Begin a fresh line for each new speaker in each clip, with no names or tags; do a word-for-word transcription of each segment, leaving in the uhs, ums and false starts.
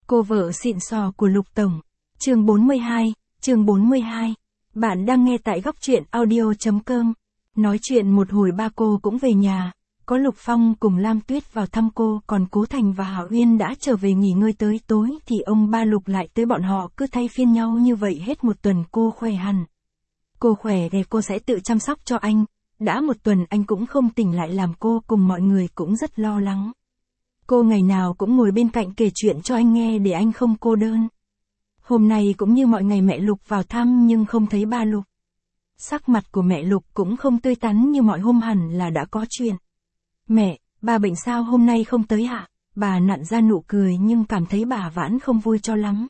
Cô vợ xịn sò của Lục Tổng. Chương bốn mươi hai, chương bốn mươi hai. Bạn đang nghe tại góc truyện audio chấm com. Nói chuyện một hồi ba cô cũng về nhà, có Lục Phong cùng Lam Tuyết vào thăm cô, còn Cố Thành và Hảo Uyên đã trở về nghỉ ngơi. Tới tối thì ông ba Lục lại tới, bọn họ cứ thay phiên nhau như vậy hết một tuần. Cô khỏe hẳn. Cô khỏe thì cô sẽ tự chăm sóc cho anh. Đã một tuần anh cũng không tỉnh lại làm cô cùng mọi người cũng rất lo lắng. Cô ngày nào cũng ngồi bên cạnh kể chuyện cho anh nghe để anh không cô đơn. Hôm nay cũng như mọi ngày mẹ Lục vào thăm nhưng không thấy ba Lục. Sắc mặt của mẹ Lục cũng không tươi tắn như mọi hôm, hẳn là đã có chuyện. Mẹ, ba bệnh sao hôm nay không tới hả? Bà nặn ra nụ cười nhưng cảm thấy bà vẫn không vui cho lắm.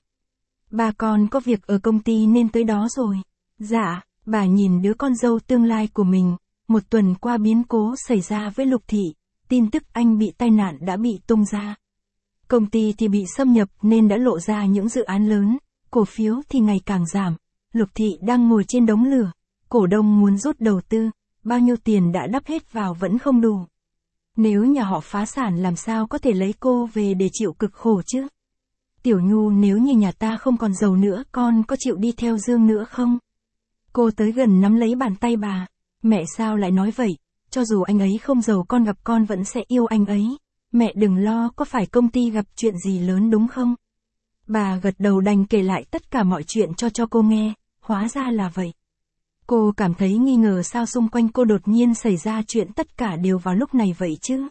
Ba con có việc ở công ty nên tới đó rồi. Dạ, bà nhìn đứa con dâu tương lai của mình. Một tuần qua biến cố xảy ra với Lục Thị. Tin tức anh bị tai nạn đã bị tung ra. Công ty thì bị xâm nhập nên đã lộ ra những dự án lớn, cổ phiếu thì ngày càng giảm. Lục Thị đang ngồi trên đống lửa, cổ đông muốn rút đầu tư, bao nhiêu tiền đã đắp hết vào vẫn không đủ. Nếu nhà họ phá sản làm sao có thể lấy cô về để chịu cực khổ chứ? Tiểu Nhu, nếu như nhà ta không còn giàu nữa, con có chịu đi theo Dương nữa không? Cô tới gần nắm lấy bàn tay bà. Mẹ sao lại nói vậy? Cho dù anh ấy không giàu, con gặp con vẫn sẽ yêu anh ấy. Mẹ đừng lo, có phải công ty gặp chuyện gì lớn đúng không? Bà gật đầu đành kể lại tất cả mọi chuyện cho cho cô nghe, hóa ra là vậy. Cô cảm thấy nghi ngờ sao xung quanh cô đột nhiên xảy ra chuyện tất cả đều vào lúc này vậy chứ.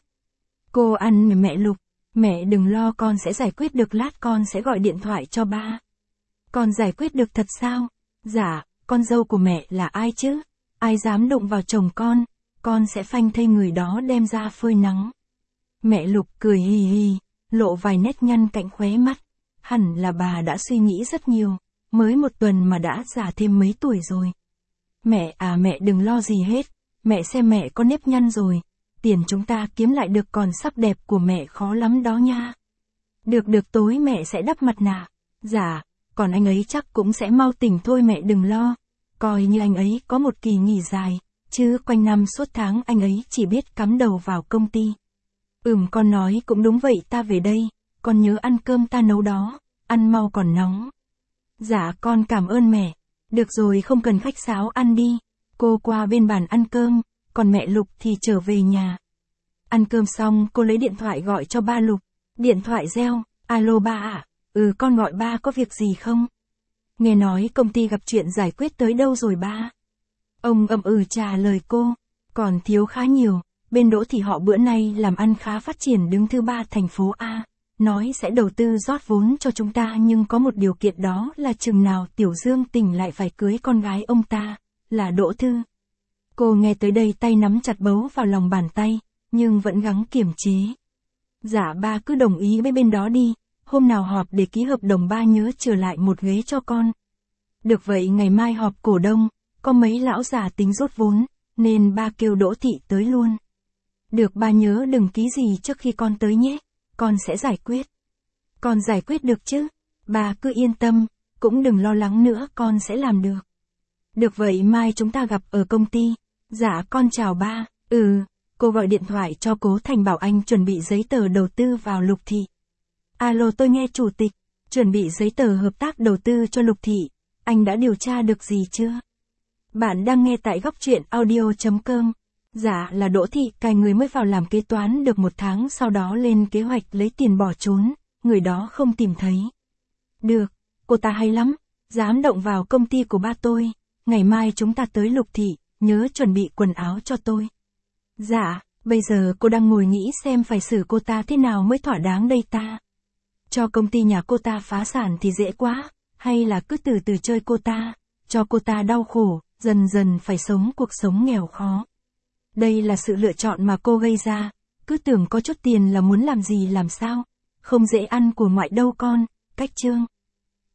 Cô ăn mẹ Lục, mẹ đừng lo, con sẽ giải quyết được, lát con sẽ gọi điện thoại cho ba. Con giải quyết được thật sao? Dạ, con dâu của mẹ là ai chứ? Ai dám đụng vào chồng con? Con sẽ phanh thây người đó đem ra phơi nắng. Mẹ Lục cười hì hì, lộ vài nét nhăn cạnh khóe mắt. Hẳn là bà đã suy nghĩ rất nhiều, mới một tuần mà đã già thêm mấy tuổi rồi. Mẹ à, mẹ đừng lo gì hết, mẹ xem mẹ có nếp nhăn rồi, tiền chúng ta kiếm lại được, còn sắc đẹp của mẹ khó lắm đó nha. Được được, tối mẹ sẽ đắp mặt nạ. Dạ, còn anh ấy chắc cũng sẽ mau tỉnh thôi, mẹ đừng lo, coi như anh ấy có một kỳ nghỉ dài. Chứ quanh năm suốt tháng anh ấy chỉ biết cắm đầu vào công ty. Ừm, con nói cũng đúng vậy, ta về đây, con nhớ ăn cơm ta nấu đó, ăn mau còn nóng. Dạ con cảm ơn mẹ, được rồi không cần khách sáo, ăn đi. Cô qua bên bàn ăn cơm, còn mẹ Lục thì trở về nhà. Ăn cơm xong cô lấy điện thoại gọi cho ba Lục, điện thoại reo, alo ba ạ, à? Ừ con gọi ba, có việc gì không? Nghe nói công ty gặp chuyện, giải quyết tới đâu rồi ba? Ông ậm ừ trả lời cô, còn thiếu khá nhiều, bên Đỗ Thị họ bữa nay làm ăn khá phát triển, đứng thứ ba thành phố A, nói sẽ đầu tư rót vốn cho chúng ta, nhưng có một điều kiện, đó là chừng nào Tiểu Dương tỉnh lại phải cưới con gái ông ta, là Đỗ Thư. Cô nghe tới đây tay nắm chặt bấu vào lòng bàn tay, nhưng vẫn gắng kiềm chế. Dạ ba cứ đồng ý với bên đó đi, hôm nào họp để ký hợp đồng, ba nhớ trở lại một ghế cho con. Được vậy, ngày mai họp cổ đông. Có mấy lão già tính rút vốn, nên ba kêu Đỗ Thị tới luôn. Được, ba nhớ đừng ký gì trước khi con tới nhé, con sẽ giải quyết. Con giải quyết được chứ, ba cứ yên tâm, cũng đừng lo lắng nữa, con sẽ làm được. Được vậy mai chúng ta gặp ở công ty. Dạ con chào ba. Ừ, cô gọi điện thoại cho Cố Thành bảo anh chuẩn bị giấy tờ đầu tư vào Lục Thị. Alo, tôi nghe chủ tịch, chuẩn bị giấy tờ hợp tác đầu tư cho Lục Thị, anh đã điều tra được gì chưa? Bạn đang nghe tại góc truyện audio chấm com. Dạ là Đỗ Thị, cài người mới vào làm kế toán được một tháng, sau đó lên kế hoạch lấy tiền bỏ trốn, người đó không tìm thấy. Được, cô ta hay lắm, dám động vào công ty của ba tôi. Ngày mai chúng ta tới Lục Thị, nhớ chuẩn bị quần áo cho tôi. Dạ, bây giờ cô đang ngồi nghĩ xem phải xử cô ta thế nào mới thỏa đáng đây ta. Cho công ty nhà cô ta phá sản thì dễ quá, hay là cứ từ từ chơi cô ta, cho cô ta đau khổ, dần dần phải sống cuộc sống nghèo khó. Đây là sự lựa chọn mà cô gây ra, cứ tưởng có chút tiền là muốn làm gì làm sao, không dễ ăn của ngoại đâu con, cách chương.